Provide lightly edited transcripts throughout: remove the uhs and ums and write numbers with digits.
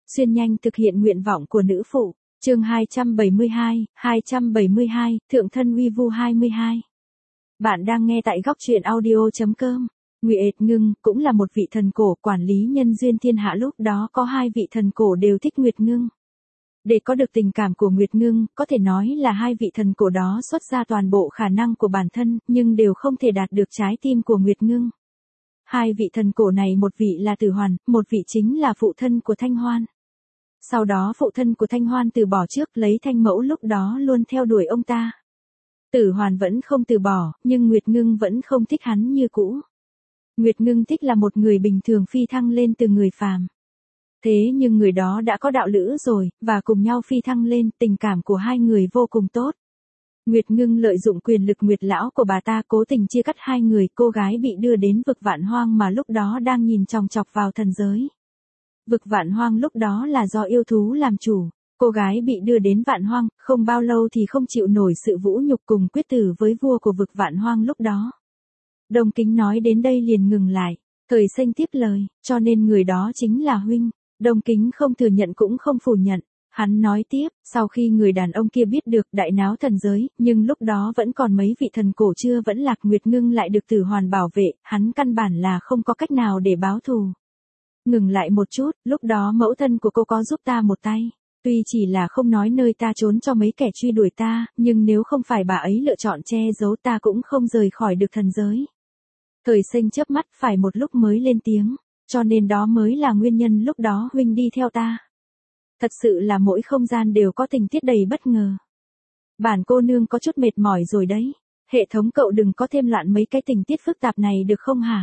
Xuyên nhanh thực hiện nguyện vọng của nữ phụ. Chương 272, Thượng thân uy vu 22. Bạn đang nghe tại góc truyện audio.com. Nguyệt Ngưng cũng là một vị thần cổ, quản lý nhân duyên thiên hạ lúc đó có hai vị thần cổ đều thích Nguyệt Ngưng. Để có được tình cảm của Nguyệt Ngưng, có thể nói là hai vị thần cổ đó xuất ra toàn bộ khả năng của bản thân, nhưng đều không thể đạt được trái tim của Nguyệt Ngưng. Hai vị thần cổ này, một vị là Tử Hoàn, một vị chính là phụ thân của Thanh Hoan. Sau đó phụ thân của Thanh Hoan từ bỏ trước, lấy Thanh Mẫu lúc đó luôn theo đuổi ông ta. Tử Hoàn vẫn không từ bỏ, nhưng Nguyệt Ngưng vẫn không thích hắn như cũ. Nguyệt Ngưng thích là một người bình thường phi thăng lên từ người phàm. Thế nhưng người đó đã có đạo lữ rồi, và cùng nhau phi thăng lên, tình cảm của hai người vô cùng tốt. Nguyệt Ngưng lợi dụng quyền lực Nguyệt lão của bà ta cố tình chia cắt hai người, cô gái bị đưa đến vực Vạn Hoang mà lúc đó đang nhìn chòng chọc vào thần giới. Vực Vạn Hoang lúc đó là do yêu thú làm chủ, cô gái bị đưa đến Vạn Hoang, không bao lâu thì không chịu nổi sự vũ nhục cùng quyết tử với vua của vực Vạn Hoang lúc đó. Đông Kính nói đến đây liền ngừng lại, Thời Xanh tiếp lời, cho nên người đó chính là huynh. Đông Kính không thừa nhận cũng không phủ nhận. Hắn nói tiếp, sau khi người đàn ông kia biết được đại náo thần giới, nhưng lúc đó vẫn còn mấy vị thần cổ chưa vẫn lạc, Nguyệt Ngưng lại được Tử Hoàn bảo vệ, hắn căn bản là không có cách nào để báo thù. Ngừng lại một chút, lúc đó mẫu thân của cô có giúp ta một tay. Tuy chỉ là không nói nơi ta trốn cho mấy kẻ truy đuổi ta, nhưng nếu không phải bà ấy lựa chọn che giấu ta cũng không rời khỏi được thần giới. Thời Xanh chớp mắt phải một lúc mới lên tiếng, cho nên đó mới là nguyên nhân lúc đó huynh đi theo ta. Thật sự là mỗi không gian đều có tình tiết đầy bất ngờ. Bản cô nương có chút mệt mỏi rồi đấy. Hệ thống cậu đừng có thêm loạn mấy cái tình tiết phức tạp này được không hả?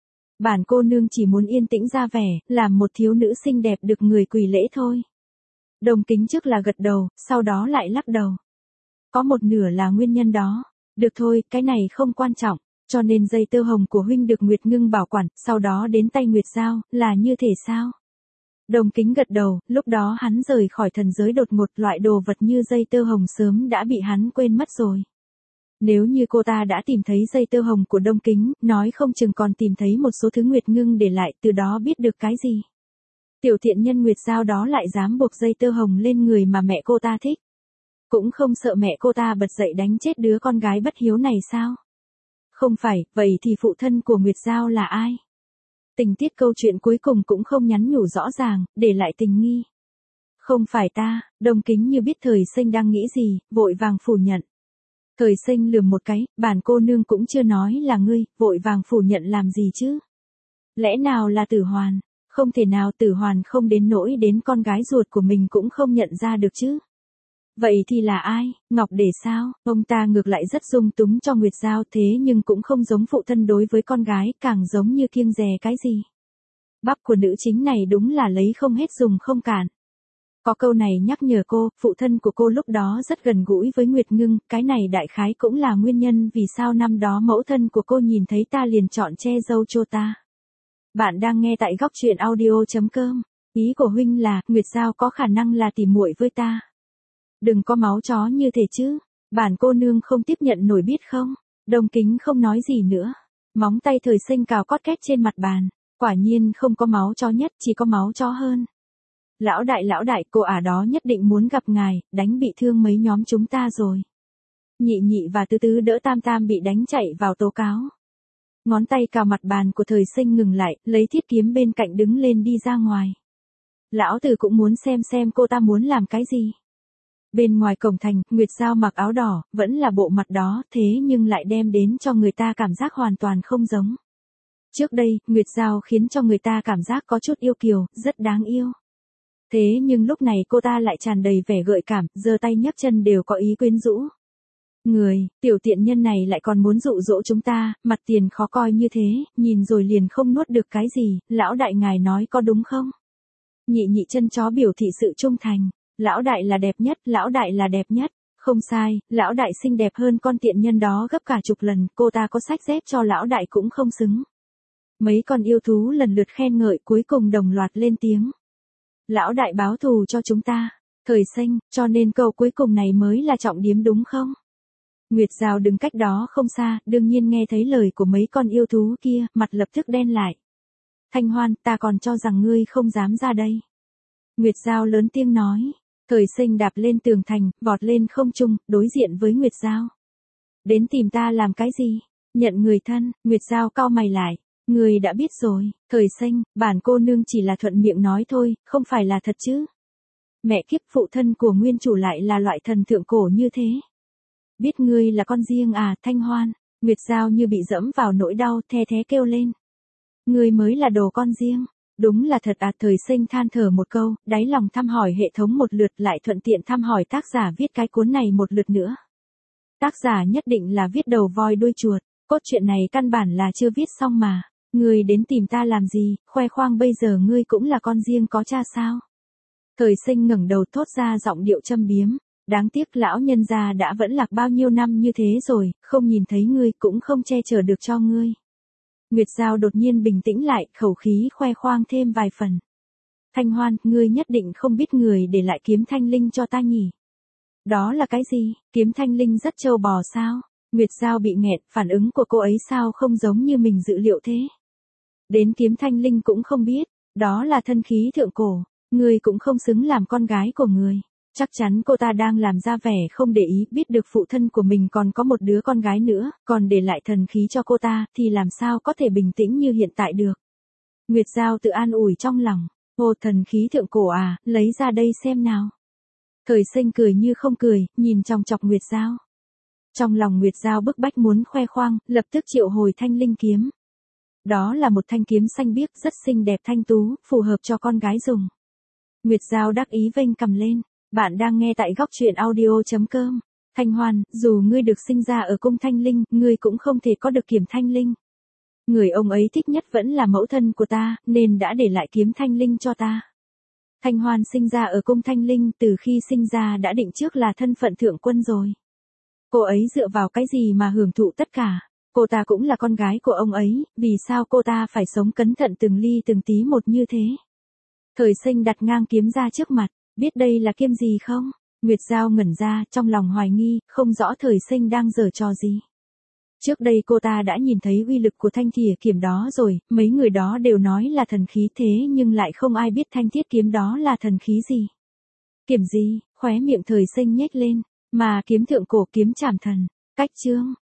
Bản cô nương chỉ muốn yên tĩnh ra vẻ, làm một thiếu nữ xinh đẹp được người quỳ lễ thôi. Đông Kính trước là gật đầu, sau đó lại lắc đầu. Có một nửa là nguyên nhân đó. Được thôi, cái này không quan trọng. Cho nên dây tơ hồng của huynh được Nguyệt Ngưng bảo quản, sau đó đến tay Nguyệt Giao, là như thế sao? Đông Kính gật đầu, lúc đó hắn rời khỏi thần giới đột ngột, loại đồ vật như dây tơ hồng sớm đã bị hắn quên mất rồi. Nếu như cô ta đã tìm thấy dây tơ hồng của Đông Kính, nói không chừng còn tìm thấy một số thứ Nguyệt Ngưng để lại, từ đó biết được cái gì. Tiểu thiện nhân Nguyệt Giao đó lại dám buộc dây tơ hồng lên người mà mẹ cô ta thích. Cũng không sợ mẹ cô ta bật dậy đánh chết đứa con gái bất hiếu này sao? Không phải, vậy thì phụ thân của Nguyệt Giao là ai? Tình tiết câu chuyện cuối cùng cũng không nhắn nhủ rõ ràng, để lại tình nghi. Không phải ta, Đông Kính như biết Thời Xanh đang nghĩ gì, vội vàng phủ nhận. Thời Xanh lườm một cái, bản cô nương cũng chưa nói là ngươi, vội vàng phủ nhận làm gì chứ? Lẽ nào là Tử Hoàn? Không thể nào, Tử Hoàn không đến nỗi đến con gái ruột của mình cũng không nhận ra được chứ? Vậy thì là ai? Ngọc Để sao? Ông ta ngược lại rất dung túng cho Nguyệt Giao, thế nhưng cũng không giống phụ thân đối với con gái, càng giống như kiêng dè cái gì. Bắp của nữ chính này đúng là lấy không hết dùng không cạn. Có câu này nhắc nhở cô, phụ thân của cô lúc đó rất gần gũi với Nguyệt Ngưng, cái này đại khái cũng là nguyên nhân vì sao năm đó mẫu thân của cô nhìn thấy ta liền chọn che dâu cho ta. Bạn đang nghe tại góc truyện audio.com. Ý của huynh là, Nguyệt Giao có khả năng là tỉ muội với ta. Đừng có máu chó như thế chứ, bản cô nương không tiếp nhận nổi biết không? Đông Kính không nói gì nữa. Móng tay Thời Xanh cào cót két trên mặt bàn, quả nhiên không có máu chó nhất, chỉ có máu chó hơn. Lão đại, cô ả đó nhất định muốn gặp ngài, đánh bị thương mấy nhóm chúng ta rồi. Nhị nhị và tứ tứ đỡ tam tam bị đánh chạy vào tố cáo. Ngón tay cào mặt bàn của Thời Xanh ngừng lại, lấy thiết kiếm bên cạnh đứng lên đi ra ngoài. Lão tử cũng muốn xem cô ta muốn làm cái gì. Bên ngoài cổng thành, Nguyệt Giao mặc áo đỏ, vẫn là bộ mặt đó, thế nhưng lại đem đến cho người ta cảm giác hoàn toàn không giống. Trước đây, Nguyệt Giao khiến cho người ta cảm giác có chút yêu kiều, rất đáng yêu. Thế nhưng lúc này cô ta lại tràn đầy vẻ gợi cảm, giơ tay nhấc chân đều có ý quyến rũ. Tiểu tiện nhân này lại còn muốn dụ dỗ chúng ta, mặt tiền khó coi như thế, nhìn rồi liền không nuốt được cái gì, lão đại ngài nói có đúng không? Nhị nhị chân chó biểu thị sự trung thành. Lão đại là đẹp nhất, không sai, lão đại xinh đẹp hơn con tiện nhân đó gấp cả chục lần, cô ta có xách dép cho lão đại cũng không xứng. Mấy con yêu thú lần lượt khen ngợi, cuối cùng đồng loạt lên tiếng. Lão đại báo thù cho chúng ta, Thời Xanh, cho nên câu cuối cùng này mới là trọng điểm đúng không? Nguyệt Giao đứng cách đó không xa, đương nhiên nghe thấy lời của mấy con yêu thú kia, mặt lập tức đen lại. Thanh Hoan, ta còn cho rằng ngươi không dám ra đây. Nguyệt Giao lớn tiếng nói. Thời Sinh đạp lên tường thành, vọt lên không trung, đối diện với Nguyệt Giao. Đến tìm ta làm cái gì? Nhận người thân. Nguyệt Giao cau mày lại. Người đã biết rồi. Thời Sinh, bản cô nương chỉ là thuận miệng nói thôi, không phải là thật chứ. Mẹ kiếp, phụ thân của nguyên chủ lại là loại thần thượng cổ như thế. Biết ngươi là con riêng à, Thanh Hoan. Nguyệt Giao như bị dẫm vào nỗi đau, the thé kêu lên. Ngươi mới là đồ con riêng. Đúng là thật à, Thời Sinh than thở một câu, đáy lòng thăm hỏi hệ thống một lượt, lại thuận tiện thăm hỏi tác giả viết cái cuốn này một lượt nữa. Tác giả nhất định là viết đầu voi đuôi chuột, cốt truyện này căn bản là chưa viết xong mà. Ngươi đến tìm ta làm gì, khoe khoang bây giờ ngươi cũng là con riêng có cha sao? Thời Sinh ngẩng đầu thốt ra giọng điệu châm biếm. Đáng tiếc lão nhân gia đã vẫn lạc bao nhiêu năm như thế rồi, không nhìn thấy ngươi cũng không che chở được cho ngươi. Nguyệt Giao đột nhiên bình tĩnh lại, khẩu khí khoe khoang thêm vài phần. Thanh Hoan, ngươi nhất định không biết người để lại kiếm thanh linh cho ta nhỉ? Đó là cái gì? Kiếm thanh linh rất trâu bò sao? Nguyệt Giao bị nghẹn, phản ứng của cô ấy sao không giống như mình dự liệu thế? Đến kiếm thanh linh cũng không biết, đó là thân khí thượng cổ, ngươi cũng không xứng làm con gái của người. Chắc chắn cô ta đang làm ra vẻ không để ý, biết được phụ thân của mình còn có một đứa con gái nữa, còn để lại thần khí cho cô ta, thì làm sao có thể bình tĩnh như hiện tại được. Nguyệt Giao tự an ủi trong lòng, ô thần khí thượng cổ à, lấy ra đây xem nào. Thời Sinh cười như không cười, nhìn chòng chọc Nguyệt Giao. Trong lòng Nguyệt Giao bức bách muốn khoe khoang, lập tức triệu hồi thanh linh kiếm. Đó là một thanh kiếm xanh biếc rất xinh đẹp thanh tú, phù hợp cho con gái dùng. Nguyệt Giao đắc ý vênh cầm lên. Bạn đang nghe tại góc truyện audio.com. Thanh Hoan, dù ngươi được sinh ra ở cung thanh linh, ngươi cũng không thể có được kiếm thanh linh. Người ông ấy thích nhất vẫn là mẫu thân của ta, nên đã để lại kiếm thanh linh cho ta. Thanh Hoan sinh ra ở cung thanh linh, từ khi sinh ra đã định trước là thân phận thượng quân rồi. Cô ấy dựa vào cái gì mà hưởng thụ tất cả? Cô ta cũng là con gái của ông ấy, vì sao cô ta phải sống cẩn thận từng ly từng tí một như thế? Thời Sinh đặt ngang kiếm ra trước mặt. Biết đây là kiếm gì không? Nguyệt Giao ngẩn ra, trong lòng hoài nghi, không rõ Thời Sinh đang giở trò gì. Trước đây cô ta đã nhìn thấy uy lực của thanh thìa kiếm đó rồi, mấy người đó đều nói là thần khí thế nhưng lại không ai biết thanh thiết kiếm đó là thần khí gì. Kiếm gì? Khóe miệng Thời Sinh nhếch lên, mà kiếm thượng cổ kiếm trảm thần. Cách chương.